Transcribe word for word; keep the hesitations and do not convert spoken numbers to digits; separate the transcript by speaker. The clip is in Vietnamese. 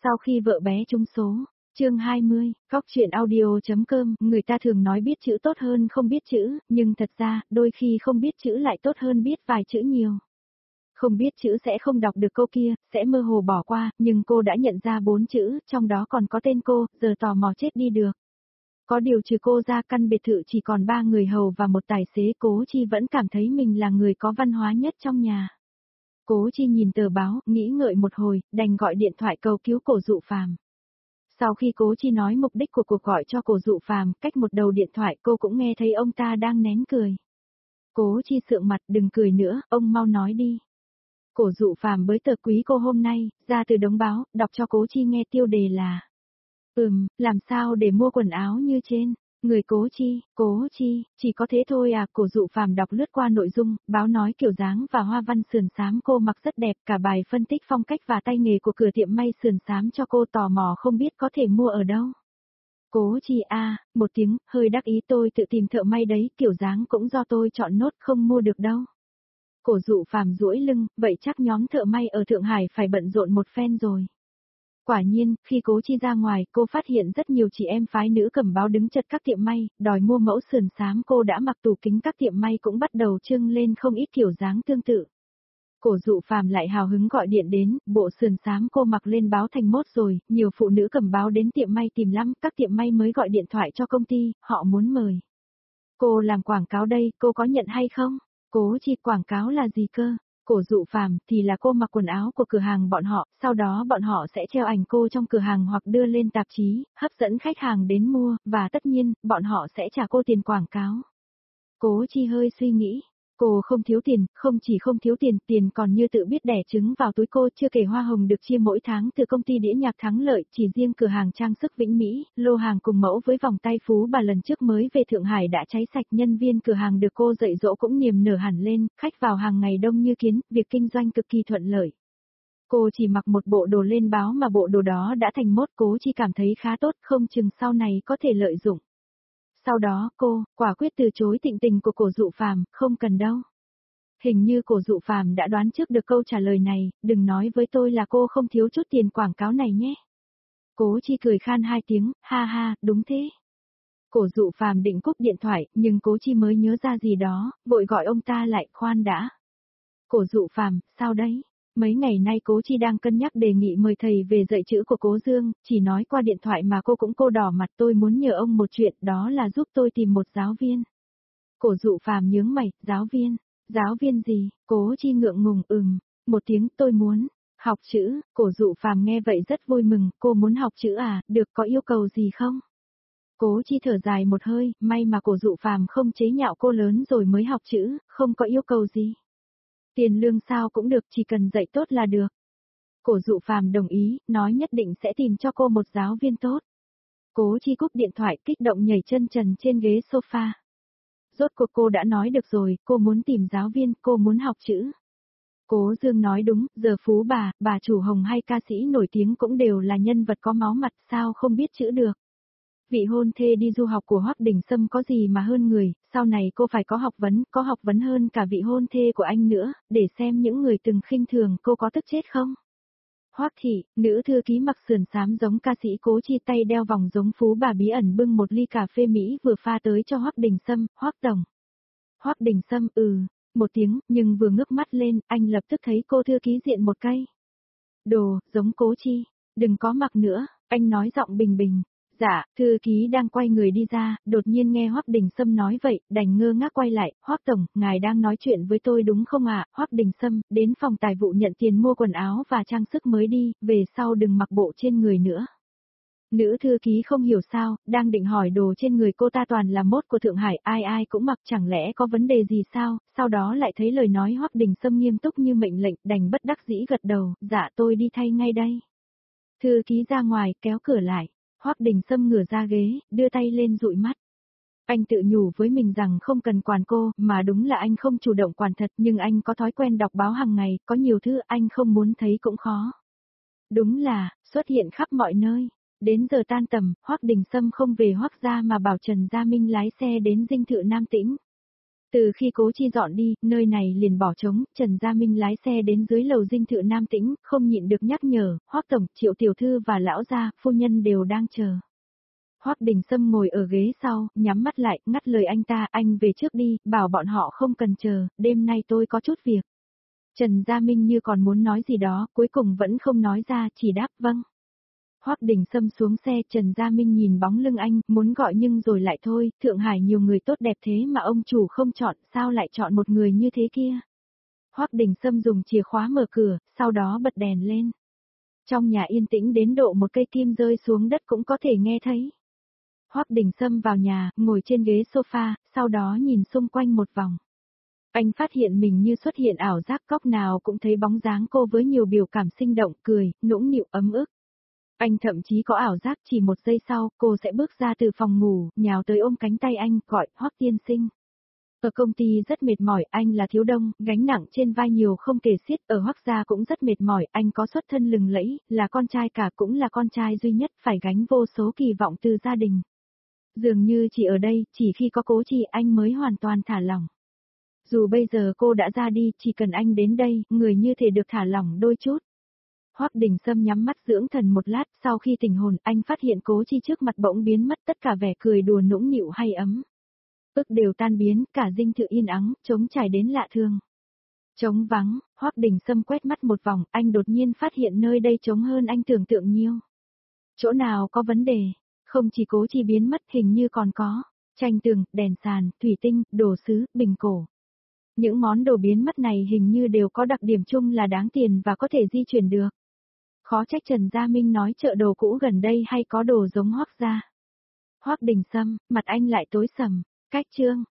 Speaker 1: Sau khi vợ bé trúng số, chương hai mươi, Cóc truyện audio.com, người ta thường nói biết chữ tốt hơn không biết chữ, nhưng thật ra, đôi khi không biết chữ lại tốt hơn biết vài chữ nhiều. Không biết chữ sẽ không đọc được câu kia, sẽ mơ hồ bỏ qua, nhưng cô đã nhận ra bốn chữ, trong đó còn có tên cô, giờ tò mò chết đi được. Có điều trừ cô ra căn biệt thự chỉ còn ba người hầu và một tài xế, Cố Chi vẫn cảm thấy mình là người có văn hóa nhất trong nhà. Cố Chi nhìn tờ báo, nghĩ ngợi một hồi, đành gọi điện thoại cầu cứu Cổ Dụ Phàm. Sau khi Cố Chi nói mục đích của cuộc gọi cho Cổ Dụ Phàm, cách một đầu điện thoại cô cũng nghe thấy ông ta đang nén cười. Cố Chi sượng mặt, đừng cười nữa, ông mau nói đi. Cổ Dụ Phàm bới tờ quý cô hôm nay, ra từ đống báo, đọc cho Cố Chi nghe tiêu đề là: Ừm, làm sao để mua quần áo như trên? Người Cố Chi, Cố Chi, chỉ có thế thôi à? Cổ Dụ Phàm đọc lướt qua nội dung, báo nói kiểu dáng và hoa văn sườn xám cô mặc rất đẹp, cả bài phân tích phong cách và tay nghề của cửa tiệm may sườn xám cho cô tò mò không biết có thể mua ở đâu. Cố Chi a, à, một tiếng, hơi đắc ý, tôi tự tìm thợ may đấy, kiểu dáng cũng do tôi chọn nốt, không mua được đâu. Cổ Dụ Phàm duỗi lưng, vậy chắc nhóm thợ may ở Thượng Hải phải bận rộn một phen rồi. Quả nhiên, khi Cố Chi ra ngoài, cô phát hiện rất nhiều chị em phái nữ cầm báo đứng chật các tiệm may, đòi mua mẫu sườn xám cô đã mặc, tủ kính các tiệm may cũng bắt đầu trưng lên không ít kiểu dáng tương tự. Cổ Dụ Phàm lại hào hứng gọi điện đến, bộ sườn xám cô mặc lên báo thành mốt rồi, nhiều phụ nữ cầm báo đến tiệm may tìm lắm, các tiệm may mới gọi điện thoại cho công ty, họ muốn mời. Cô làm quảng cáo đây, cô có nhận hay không? Cố Chi, quảng cáo là gì cơ? Cổ Dụ Phàm thì là cô mặc quần áo của cửa hàng bọn họ, sau đó bọn họ sẽ treo ảnh cô trong cửa hàng hoặc đưa lên tạp chí, hấp dẫn khách hàng đến mua, và tất nhiên, bọn họ sẽ trả cô tiền quảng cáo. Cố Chi hơi suy nghĩ, cô không thiếu tiền, không chỉ không thiếu tiền, tiền còn như tự biết đẻ trứng vào túi cô, chưa kể hoa hồng được chia mỗi tháng từ công ty đĩa nhạc Thắng Lợi, chỉ riêng cửa hàng trang sức Vĩnh Mỹ, lô hàng cùng mẫu với vòng tay Phú Bà lần trước mới về Thượng Hải đã cháy sạch, nhân viên cửa hàng được cô dạy dỗ cũng niềm nở hẳn lên, khách vào hàng ngày đông như kiến, việc kinh doanh cực kỳ thuận lợi. Cô chỉ mặc một bộ đồ lên báo mà bộ đồ đó đã thành mốt, Cố Chi cảm thấy khá tốt, không chừng sau này có thể lợi dụng. Sau đó, cô, quả quyết từ chối tịnh tình của Cổ Dụ Phàm, không cần đâu. Hình như Cổ Dụ Phàm đã đoán trước được câu trả lời này, đừng nói với tôi là cô không thiếu chút tiền quảng cáo này nhé. Cố Chi cười khan hai tiếng, ha ha, đúng thế. Cổ Dụ Phàm định cúp điện thoại, nhưng Cố Chi mới nhớ ra gì đó, vội gọi ông ta lại, khoan đã. Cổ Dụ Phàm, sao đấy? Mấy ngày nay Cố Chi đang cân nhắc đề nghị mời thầy về dạy chữ của Cố Dương, chỉ nói qua điện thoại mà cô cũng cô đỏ mặt, tôi muốn nhờ ông một chuyện, đó là giúp tôi tìm một giáo viên. Cổ Dụ Phàm nhướng mày, giáo viên? Giáo viên gì? Cố Chi ngượng ngùng, ừm, một tiếng, tôi muốn học chữ. Cổ Dụ Phàm nghe vậy rất vui mừng, cô muốn học chữ à, được, có yêu cầu gì không? Cố Chi thở dài một hơi, may mà Cổ Dụ Phàm không chế nhạo cô lớn rồi mới học chữ, không có yêu cầu gì. Tiền lương sao cũng được, chỉ cần dạy tốt là được. Cổ Dụ Phàm đồng ý, nói nhất định sẽ tìm cho cô một giáo viên tốt. Cố Chi cúp điện thoại, kích động nhảy chân trần trên ghế sofa. Rốt cuộc cô đã nói được rồi, cô muốn tìm giáo viên, cô muốn học chữ. Cố Dương nói đúng, giờ Phú Bà, bà chủ Hồng hay ca sĩ nổi tiếng cũng đều là nhân vật có máu mặt, sao không biết chữ được. Vị hôn thê đi du học của Hoắc Đình Sâm có gì mà hơn người, sau này cô phải có học vấn, có học vấn hơn cả vị hôn thê của anh nữa, để xem những người từng khinh thường cô có tức chết không. Hoắc thị, nữ thư ký mặc sườn xám giống ca sĩ Cố Chi, tay đeo vòng giống Phú Bà, bí ẩn bưng một ly cà phê Mỹ vừa pha tới cho Hoắc Đình Sâm, Hoắc tổng. Hoắc Đình Sâm, ừ, một tiếng, nhưng vừa ngước mắt lên, anh lập tức thấy cô thư ký diện một cây. Đồ, giống Cố Chi, đừng có mặc nữa, anh nói giọng bình bình. Dạ, thư ký đang quay người đi ra, đột nhiên nghe Hoắc Đình Sâm nói vậy, đành ngơ ngác quay lại, Hoắc tổng, ngài đang nói chuyện với tôi đúng không ạ? À? Hoắc Đình Sâm, đến phòng tài vụ nhận tiền mua quần áo và trang sức mới đi, về sau đừng mặc bộ trên người nữa. Nữ thư ký không hiểu sao, đang định hỏi đồ trên người cô ta toàn là mốt của Thượng Hải, ai ai cũng mặc, chẳng lẽ có vấn đề gì sao, sau đó lại thấy lời nói Hoắc Đình Sâm nghiêm túc như mệnh lệnh, đành bất đắc dĩ gật đầu, dạ tôi đi thay ngay đây. Thư ký ra ngoài, kéo cửa lại. Hoắc Đình Sâm ngửa ra ghế, đưa tay lên dụi mắt. Anh tự nhủ với mình rằng không cần quản cô, mà đúng là anh không chủ động quản thật, nhưng anh có thói quen đọc báo hàng ngày, có nhiều thứ anh không muốn thấy cũng khó. Đúng là, xuất hiện khắp mọi nơi. Đến giờ tan tầm, Hoắc Đình Sâm không về Hoắc gia mà bảo Trần Gia Minh lái xe đến dinh thự Nam Tĩnh. Từ khi Cố Chi dọn đi, nơi này liền bỏ trống, Trần Gia Minh lái xe đến dưới lầu dinh thự Nam Tĩnh, không nhịn được nhắc nhở, Hoắc tổng, Triệu tiểu thư và lão gia, phu nhân đều đang chờ. Hoắc Đình Sâm ngồi ở ghế sau, nhắm mắt lại, ngắt lời anh ta, anh về trước đi, bảo bọn họ không cần chờ, đêm nay tôi có chút việc. Trần Gia Minh như còn muốn nói gì đó, cuối cùng vẫn không nói ra, chỉ đáp vâng. Hoắc Đình Sâm xuống xe, Trần Gia Minh nhìn bóng lưng anh, muốn gọi nhưng rồi lại thôi, Thượng Hải nhiều người tốt đẹp thế mà ông chủ không chọn, sao lại chọn một người như thế kia. Hoắc Đình Sâm dùng chìa khóa mở cửa, sau đó bật đèn lên. Trong nhà yên tĩnh đến độ một cây kim rơi xuống đất cũng có thể nghe thấy. Hoắc Đình Sâm vào nhà, ngồi trên ghế sofa, sau đó nhìn xung quanh một vòng. Anh phát hiện mình như xuất hiện ảo giác, góc nào cũng thấy bóng dáng cô với nhiều biểu cảm sinh động, cười, nũng nịu ấm ức. Anh thậm chí có ảo giác chỉ một giây sau, cô sẽ bước ra từ phòng ngủ, nhào tới ôm cánh tay anh, gọi, Hoắc tiên sinh. Ở công ty rất mệt mỏi, anh là thiếu đông, gánh nặng trên vai nhiều không kể xiết, ở Hoắc gia cũng rất mệt mỏi, anh có xuất thân lừng lẫy, là con trai cả cũng là con trai duy nhất, phải gánh vô số kỳ vọng từ gia đình. Dường như chỉ ở đây, chỉ khi có Cố Chi anh mới hoàn toàn thả lỏng. Dù bây giờ cô đã ra đi, chỉ cần anh đến đây, người như thể được thả lỏng đôi chút. Hoắc Đình Sâm nhắm mắt dưỡng thần một lát, sau khi tỉnh hồn, anh phát hiện Cố Chi trước mặt bỗng biến mất tất cả vẻ cười đùa nũng nịu hay ấm. Ức đều tan biến, cả dinh thự yên ắng, trống trải đến lạ thường. Trống vắng, Hoắc Đình Sâm quét mắt một vòng, anh đột nhiên phát hiện nơi đây trống hơn anh tưởng tượng nhiều. Chỗ nào có vấn đề, không chỉ Cố Chi biến mất, hình như còn có tranh tường, đèn sàn, thủy tinh, đồ sứ, bình cổ. Những món đồ biến mất này hình như đều có đặc điểm chung là đáng tiền và có thể di chuyển được. Khó trách Trần Gia Minh nói chợ đồ cũ gần đây hay có đồ giống Hoắc gia. Hoắc Đình Sâm, mặt anh lại tối sầm, cách chương.